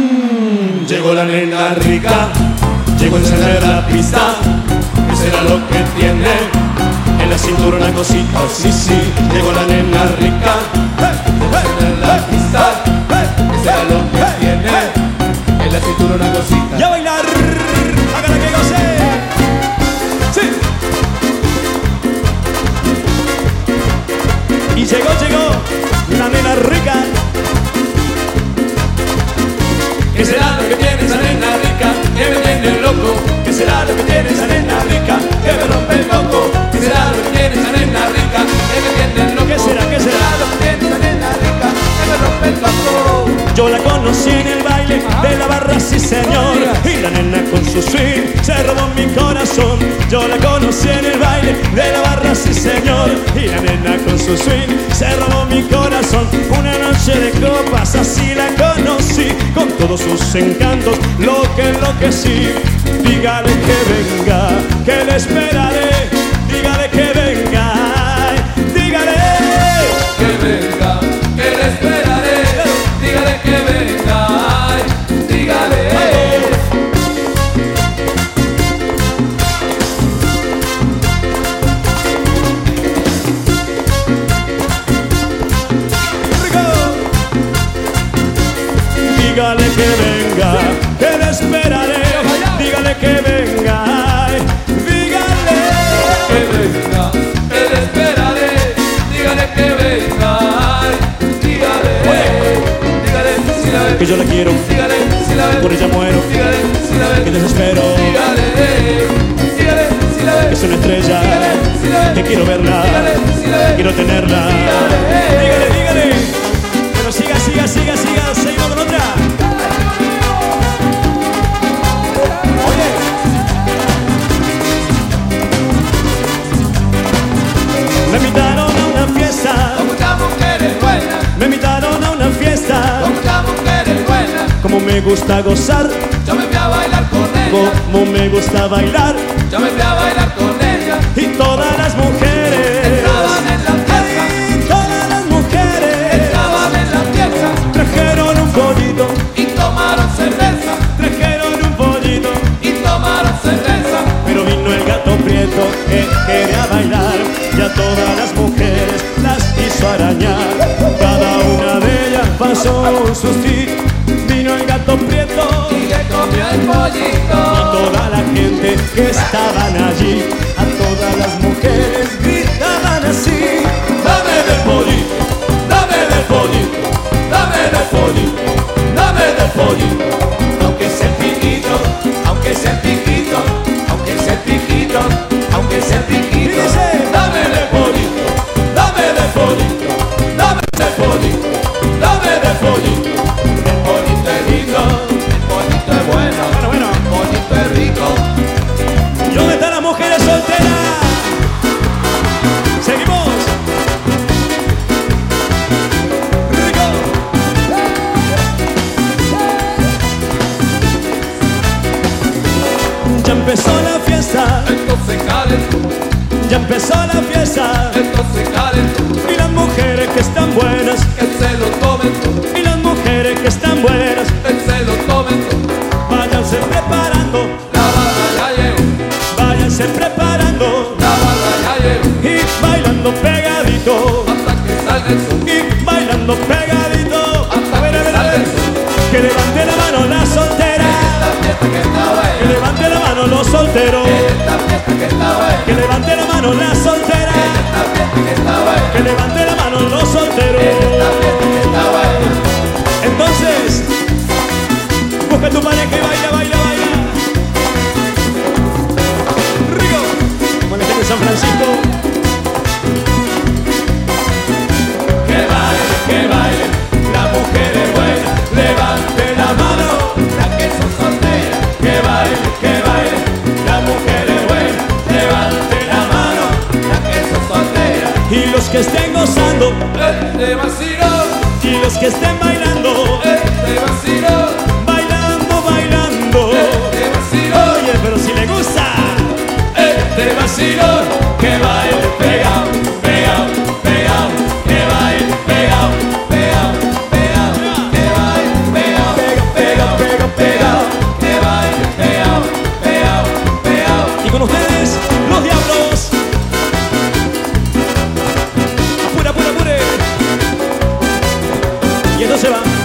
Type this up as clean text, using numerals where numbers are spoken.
Llegó la nena rica, llegó a encender la pista. ¿Qué será lo que tiene? En la cintura una cosita, sí, sí. Llegó la nena rica, llegó a encender la pista. ¿Qué será lo que tiene? En la cintura una cosita. ¡Y a bailar! ¡Hágala que goce! ¡Sí! Y llegó la nena rica. ¿Qué será lo que tiene esa nena rica? Que me tiene loco. ¿Qué será lo que tiene esa nena rica? Que me rompe el coco. ¿Qué será lo que tiene esa nena rica? Que me tiene loco. ¿Qué será? ¿Qué será? Lo que tiene esa nena rica? Que me rompe el coco. Yo la conocí en el baile de la barra, sí señor. Y la nena con su swing se robó mi corazón. Yo la conocí en el baile de la barra, sí señor. Y la nena con su swing se robó mi corazón. Una noche de copas así la conocí, con todos sus encantos lo que enloquecí. Dígale que venga, que le esperaré. Dígale que venga, dígale que venga, que le esperaré. Dígale que venga, dígale. Dígale que venga, que le esperaré. Dígale que venga, dígale Que venga, que le esperaré. Dígale que venga, dígale. Dígale si la ve, que yo la quiero, dígale si la ve, por ella muero, dígale si la ve, que desespero, dígale, dígale si la ve, que es una estrella, si la ve, que quiero verla, dígale si la ve, quiero tenerla. dígale. Dígale, pero siga, seguimos con otra. Me invitaron a una fiesta, Como una mujer es buena, me invitaron a una fiesta. como una mujer es buena. Como me gusta gozar, Yo me fui a bailar con ella, como me gusta bailar. yo me fui a bailar con ella. Y todas las mujeres, Estaban en la fiesta, ay, todas las mujeres estaban en la fiesta trajeron un pollito, y tomaron cerveza, trajeron un pollito. y tomaron cerveza. Pero vino el gato prieto que quería bailar, y a todas las mujeres las hizo arañar. Cada una de ellas pasó un sustito. Vino el gato prieto Y le comió el y pollito. toda la gente que estaban allí, a todas las mujeres gritaban así: Dame del pollito, dame del pollito, dame del pollito, dame del pollito. Aunque sea el piquito, aunque sea el piquito, aunque sea el piquito, aunque sea el piquito. Dice, Dame del pollito, dame del pollito, dame del pollito, dame del pollito. El pollito es rico, el pollito es bueno, bueno, el pollito es rico. ¿y dónde están las mujeres solteras? Seguimos. Rico. Ya empezó la fiesta, Entonces calentó, ya empezó la fiesta. entonces calentó, Y las mujeres que están buenas, que se lo tomen todo, y las mujeres que están buenas, que se lo tomen todo. váyanse preparando, La barra ya llegó, váyanse preparando. la barra ya llegó, Y bailando pegadito, hasta que salga el sol, y bailando pegadito. hasta A ver, que salga el sol. que levante la mano la soltera, Esta fiesta que está que buena, levante la mano los solteros, esta fiesta que está buena, que levante la mano la soltera, esta fiesta que está buena, que levante la mano los solteros. esta fiesta que está buena. Entonces, busca tu pareja y baila, baila, baila. Rico, como la gente de San Francisco. Que baile, la mujer es buena, levante la mano, la que son soltera. Que baile, la mujer es buena, levante la mano, la que son soltera. Y los que estén gozando, Este vacilón, y los que estén bailando, este vacilón, bailando, bailando. este vacilón, Oye, pero si le gusta, este vacilón. Que baile pegado, pegado, pegado, que baile pegado, pegado, pegado, que baile pegado, pegado, se va.